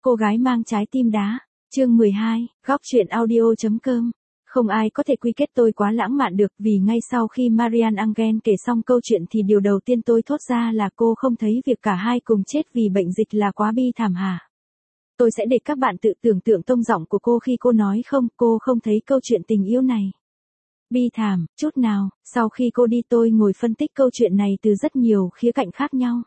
Cô gái mang trái tim đá. Chương 12, góc truyện audio.com. Không ai có thể quy kết tôi quá lãng mạn được, vì ngay sau khi Marian Engel kể xong câu chuyện thì điều đầu tiên tôi thốt ra là cô không thấy việc cả hai cùng chết vì bệnh dịch là quá bi thảm hả? Tôi sẽ để các bạn tự tưởng tượng tông giọng của cô khi cô nói không, cô không thấy câu chuyện tình yêu này bi thảm chút nào. Sau khi cô đi tôi ngồi phân tích câu chuyện này từ rất nhiều khía cạnh khác nhau.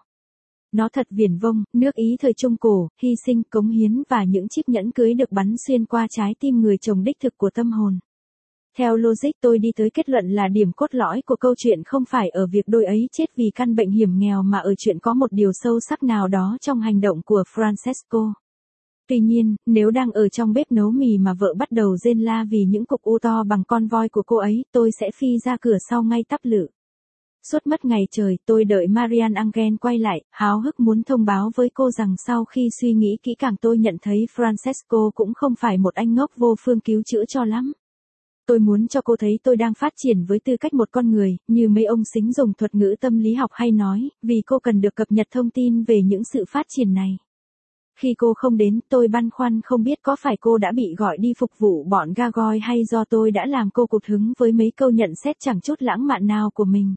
Nó thật viển vông, nước Ý thời Trung Cổ, hy sinh, cống hiến và những chiếc nhẫn cưới được bắn xuyên qua trái tim người chồng đích thực của tâm hồn. Theo logic tôi đi tới kết luận là điểm cốt lõi của câu chuyện không phải ở việc đôi ấy chết vì căn bệnh hiểm nghèo mà ở chuyện có một điều sâu sắc nào đó trong hành động của Francesco. Tuy nhiên, nếu đang ở trong bếp nấu mì mà vợ bắt đầu rên la vì những cục u to bằng con voi của cô ấy, tôi sẽ phi ra cửa sau ngay tắp lự. Suốt mất ngày trời, tôi đợi Marian Engel quay lại, háo hức muốn thông báo với cô rằng sau khi suy nghĩ kỹ càng tôi nhận thấy Francesco cũng không phải một anh ngốc vô phương cứu chữa cho lắm. Tôi muốn cho cô thấy tôi đang phát triển với tư cách một con người, như mấy ông xính dùng thuật ngữ tâm lý học hay nói, vì cô cần được cập nhật thông tin về những sự phát triển này. Khi cô không đến, tôi băn khoăn không biết có phải cô đã bị gọi đi phục vụ bọn Gagoy hay do tôi đã làm cô cụt hứng với mấy câu nhận xét chẳng chút lãng mạn nào của mình.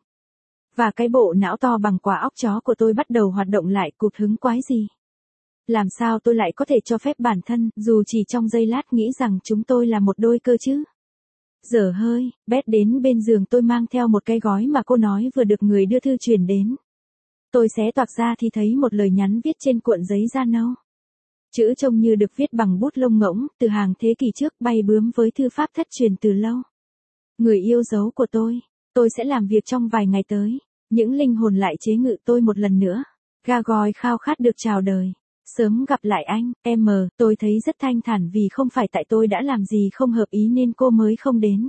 Và cái bộ não to bằng quả óc chó của tôi bắt đầu hoạt động lại, cụt hứng quái gì? Làm sao tôi lại có thể cho phép bản thân, dù chỉ trong giây lát nghĩ rằng chúng tôi là một đôi cơ chứ? Dở hơi, Beth đến bên giường tôi mang theo một cái gói mà cô nói vừa được người đưa thư chuyển đến. Tôi xé toạc ra thì thấy một lời nhắn viết trên cuộn giấy da nâu. Chữ trông như được viết bằng bút lông ngỗng, từ hàng thế kỷ trước bay bướm với thư pháp thất truyền từ lâu. Người yêu dấu của tôi sẽ làm việc trong vài ngày tới. Những linh hồn lại chế ngự tôi một lần nữa. Gagoy khao khát được chào đời. Sớm gặp lại anh, em. Tôi thấy rất thanh thản vì không phải tại tôi đã làm gì không hợp ý nên cô mới không đến.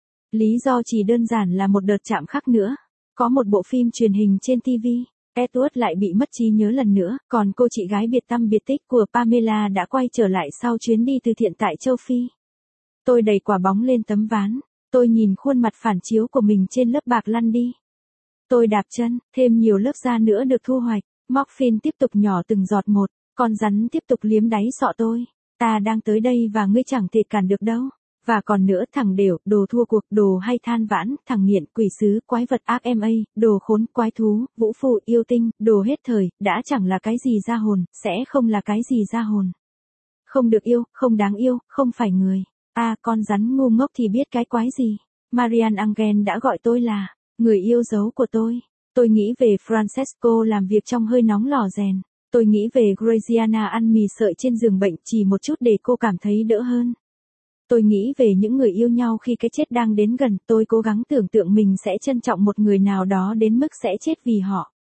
Lý do chỉ đơn giản là một đợt chạm khắc nữa. Có một bộ phim truyền hình trên TV. Edward lại bị mất trí nhớ lần nữa, còn cô chị gái biệt tăm biệt tích của Pamela đã quay trở lại sau chuyến đi từ thiện tại châu Phi. Tôi đẩy quả bóng lên tấm ván. Tôi nhìn khuôn mặt phản chiếu của mình trên lớp bạc lăn đi. Tôi đạp chân, thêm nhiều lớp da nữa được thu hoạch. Morphine tiếp tục nhỏ từng giọt một. Con rắn tiếp tục liếm đáy sọ tôi. Ta đang tới đây và ngươi chẳng thể cản được đâu. Và còn nữa, thằng đều, đồ thua cuộc, đồ hay than vãn, thằng nghiện, quỷ sứ, quái vật ác ma, đồ khốn, quái thú, vũ phu, yêu tinh, đồ hết thời, đã chẳng là cái gì ra hồn, sẽ không là cái gì ra hồn. Không được yêu, không đáng yêu, không phải người. Con rắn ngu ngốc thì biết cái quái gì. Marian Engel đã gọi tôi là người yêu dấu của tôi. Tôi nghĩ về Francesco làm việc trong hơi nóng lò rèn. Tôi nghĩ về Graziana ăn mì sợi trên giường bệnh chỉ một chút để cô cảm thấy đỡ hơn. Tôi nghĩ về những người yêu nhau khi cái chết đang đến gần. Tôi cố gắng tưởng tượng mình sẽ trân trọng một người nào đó đến mức sẽ chết vì họ.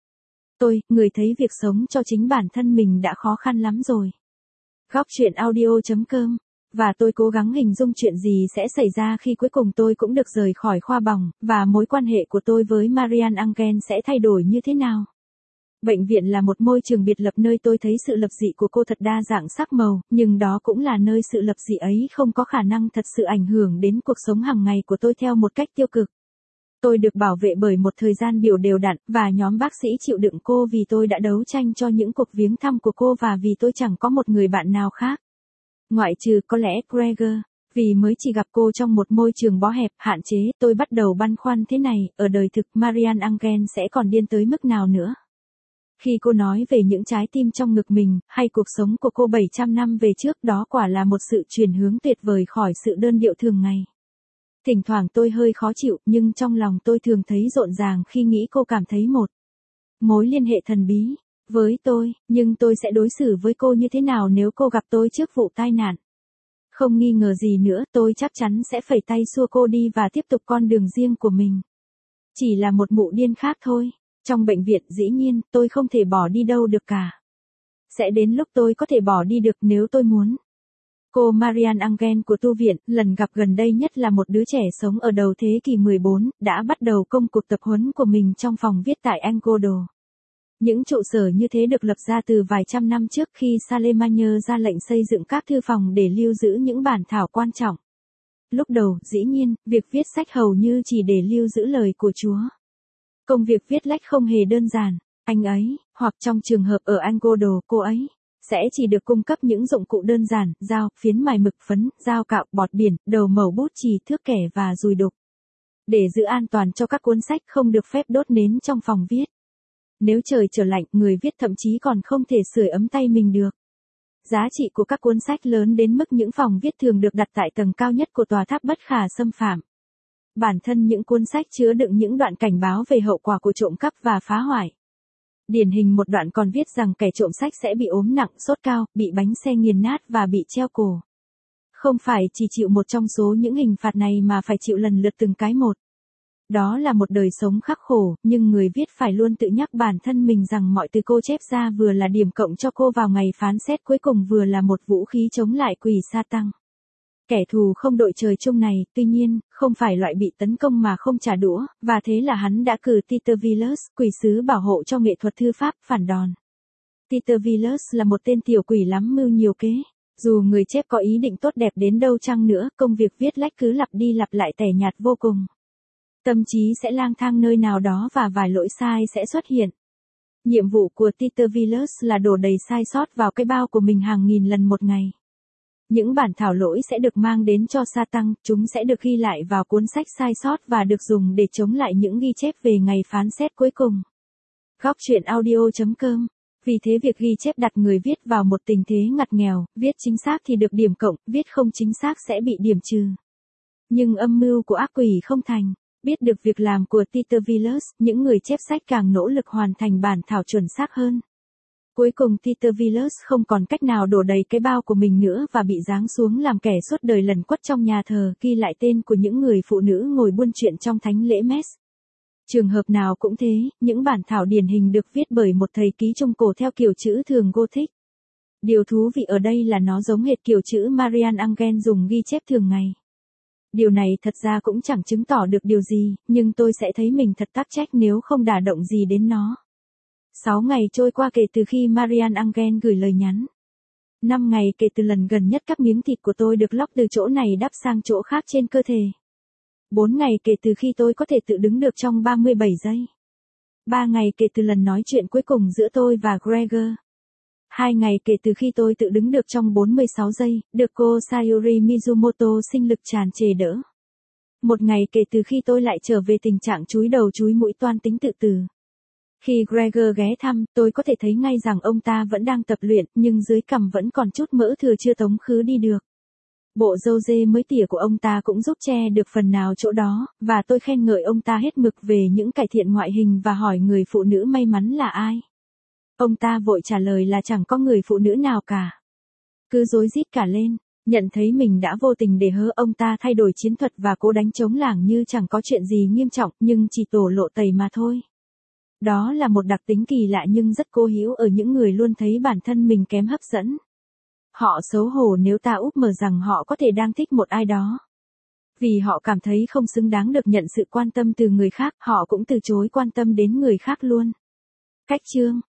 Người thấy việc sống cho chính bản thân mình đã khó khăn lắm rồi. Góc truyện audio.com. Và tôi cố gắng hình dung chuyện gì sẽ xảy ra khi cuối cùng tôi cũng được rời khỏi khoa bỏng, và mối quan hệ của tôi với Marian Engel sẽ thay đổi như thế nào. Bệnh viện là một môi trường biệt lập nơi tôi thấy sự lập dị của cô thật đa dạng sắc màu, nhưng đó cũng là nơi sự lập dị ấy không có khả năng thật sự ảnh hưởng đến cuộc sống hàng ngày của tôi theo một cách tiêu cực. Tôi được bảo vệ bởi một thời gian biểu đều đặn, và nhóm bác sĩ chịu đựng cô vì tôi đã đấu tranh cho những cuộc viếng thăm của cô và vì tôi chẳng có một người bạn nào khác. Ngoại trừ có lẽ Gregor, vì mới chỉ gặp cô trong một môi trường bó hẹp, hạn chế, tôi bắt đầu băn khoăn thế này, ở đời thực Marian Engel sẽ còn điên tới mức nào nữa. Khi cô nói về những trái tim trong ngực mình, hay cuộc sống của cô 700 năm về trước, đó quả là một sự chuyển hướng tuyệt vời khỏi sự đơn điệu thường ngày. Thỉnh thoảng tôi hơi khó chịu, nhưng trong lòng tôi thường thấy rộn ràng khi nghĩ cô cảm thấy một mối liên hệ thần bí với tôi, nhưng tôi sẽ đối xử với cô như thế nào nếu cô gặp tôi trước vụ tai nạn? Không nghi ngờ gì nữa, tôi chắc chắn sẽ phẩy tay xua cô đi và tiếp tục con đường riêng của mình. Chỉ là một mụ điên khác thôi. Trong bệnh viện, dĩ nhiên, tôi không thể bỏ đi đâu được cả. Sẽ đến lúc tôi có thể bỏ đi được nếu tôi muốn. Cô Marian Engel của tu viện, lần gặp gần đây nhất là một đứa trẻ sống ở đầu thế kỷ 14, đã bắt đầu công cuộc tập huấn của mình trong phòng viết tại Angodo. Những trụ sở như thế được lập ra từ vài trăm năm trước khi Charlemagne ra lệnh xây dựng các thư phòng để lưu giữ những bản thảo quan trọng. Lúc đầu, dĩ nhiên, việc viết sách hầu như chỉ để lưu giữ lời của Chúa. Công việc viết lách không hề đơn giản. Anh ấy, hoặc trong trường hợp ở Angodo, cô ấy, sẽ chỉ được cung cấp những dụng cụ đơn giản, dao, phiến mài mực, phấn, dao cạo, bọt biển, đầu mẩu, bút chì, thước kẻ và dùi đục. Để giữ an toàn cho các cuốn sách không được phép đốt nến trong phòng viết. Nếu trời trở lạnh, người viết thậm chí còn không thể sưởi ấm tay mình được. Giá trị của các cuốn sách lớn đến mức những phòng viết thường được đặt tại tầng cao nhất của tòa tháp bất khả xâm phạm. Bản thân những cuốn sách chứa đựng những đoạn cảnh báo về hậu quả của trộm cắp và phá hoại. Điển hình một đoạn còn viết rằng kẻ trộm sách sẽ bị ốm nặng, sốt cao, bị bánh xe nghiền nát và bị treo cổ. Không phải chỉ chịu một trong số những hình phạt này mà phải chịu lần lượt từng cái một. Đó là một đời sống khắc khổ, nhưng người viết phải luôn tự nhắc bản thân mình rằng mọi từ cô chép ra vừa là điểm cộng cho cô vào ngày phán xét cuối cùng, vừa là một vũ khí chống lại quỷ Sa-tăng. Kẻ thù không đội trời chung này, tuy nhiên, không phải loại bị tấn công mà không trả đũa, và thế là hắn đã cử Peter Villers, quỷ sứ bảo hộ cho nghệ thuật thư pháp, phản đòn. Peter Villers là một tên tiểu quỷ lắm mưu nhiều kế. Dù người chép có ý định tốt đẹp đến đâu chăng nữa, công việc viết lách cứ lặp đi lặp lại tẻ nhạt vô cùng. Tâm trí sẽ lang thang nơi nào đó và vài lỗi sai sẽ xuất hiện. Nhiệm vụ của Peter Villers là đổ đầy sai sót vào cái bao của mình hàng nghìn lần một ngày. Những bản thảo lỗi sẽ được mang đến cho Sa-tăng, chúng sẽ được ghi lại vào cuốn sách sai sót và được dùng để chống lại những ghi chép về ngày phán xét cuối cùng. Góc truyện audio.com. Vì thế việc ghi chép đặt người viết vào một tình thế ngặt nghèo, viết chính xác thì được điểm cộng, viết không chính xác sẽ bị điểm trừ. Nhưng âm mưu của ác quỷ không thành. Biết được việc làm của Peter Villers, những người chép sách càng nỗ lực hoàn thành bản thảo chuẩn xác hơn. Cuối cùng Peter Villers không còn cách nào đổ đầy cái bao của mình nữa và bị giáng xuống làm kẻ suốt đời lẩn quất trong nhà thờ, ghi lại tên của những người phụ nữ ngồi buôn chuyện trong thánh lễ Mess. Trường hợp nào cũng thế, những bản thảo điển hình được viết bởi một thầy ký trung cổ theo kiểu chữ thường Gothic. Điều thú vị ở đây là nó giống hệt kiểu chữ Marian Engel dùng ghi chép thường ngày. Điều này thật ra cũng chẳng chứng tỏ được điều gì, nhưng tôi sẽ thấy mình thật tắc trách nếu không đả động gì đến nó. 6 ngày trôi qua kể từ khi Marian Engel gửi lời nhắn. 5 ngày kể từ lần gần nhất các miếng thịt của tôi được lóc từ chỗ này đắp sang chỗ khác trên cơ thể. 4 ngày kể từ khi tôi có thể tự đứng được trong 37 giây. 3 ngày kể từ lần nói chuyện cuối cùng giữa tôi và Gregor. 2 ngày kể từ khi tôi tự đứng được trong 46 giây, được cô Sayuri Mizumoto sinh lực tràn trề đỡ. 1 ngày kể từ khi tôi lại trở về tình trạng chúi đầu chúi mũi toan tính tự tử. Khi Gregor ghé thăm, tôi có thể thấy ngay rằng ông ta vẫn đang tập luyện, nhưng dưới cằm vẫn còn chút mỡ thừa chưa tống khứ đi được. Bộ râu dê mới tỉa của ông ta cũng giúp che được phần nào chỗ đó, và tôi khen ngợi ông ta hết mực về những cải thiện ngoại hình và hỏi người phụ nữ may mắn là ai. Ông ta vội trả lời là chẳng có người phụ nữ nào cả. Cứ rối rít cả lên, nhận thấy mình đã vô tình để hớ, ông ta thay đổi chiến thuật và cố đánh trống lảng như chẳng có chuyện gì nghiêm trọng, nhưng chỉ tổ lộ tẩy mà thôi. Đó là một đặc tính kỳ lạ nhưng rất cố hữu ở những người luôn thấy bản thân mình kém hấp dẫn. Họ xấu hổ nếu ta úp mở rằng họ có thể đang thích một ai đó. Vì họ cảm thấy không xứng đáng được nhận sự quan tâm từ người khác, họ cũng từ chối quan tâm đến người khác luôn. Cách chương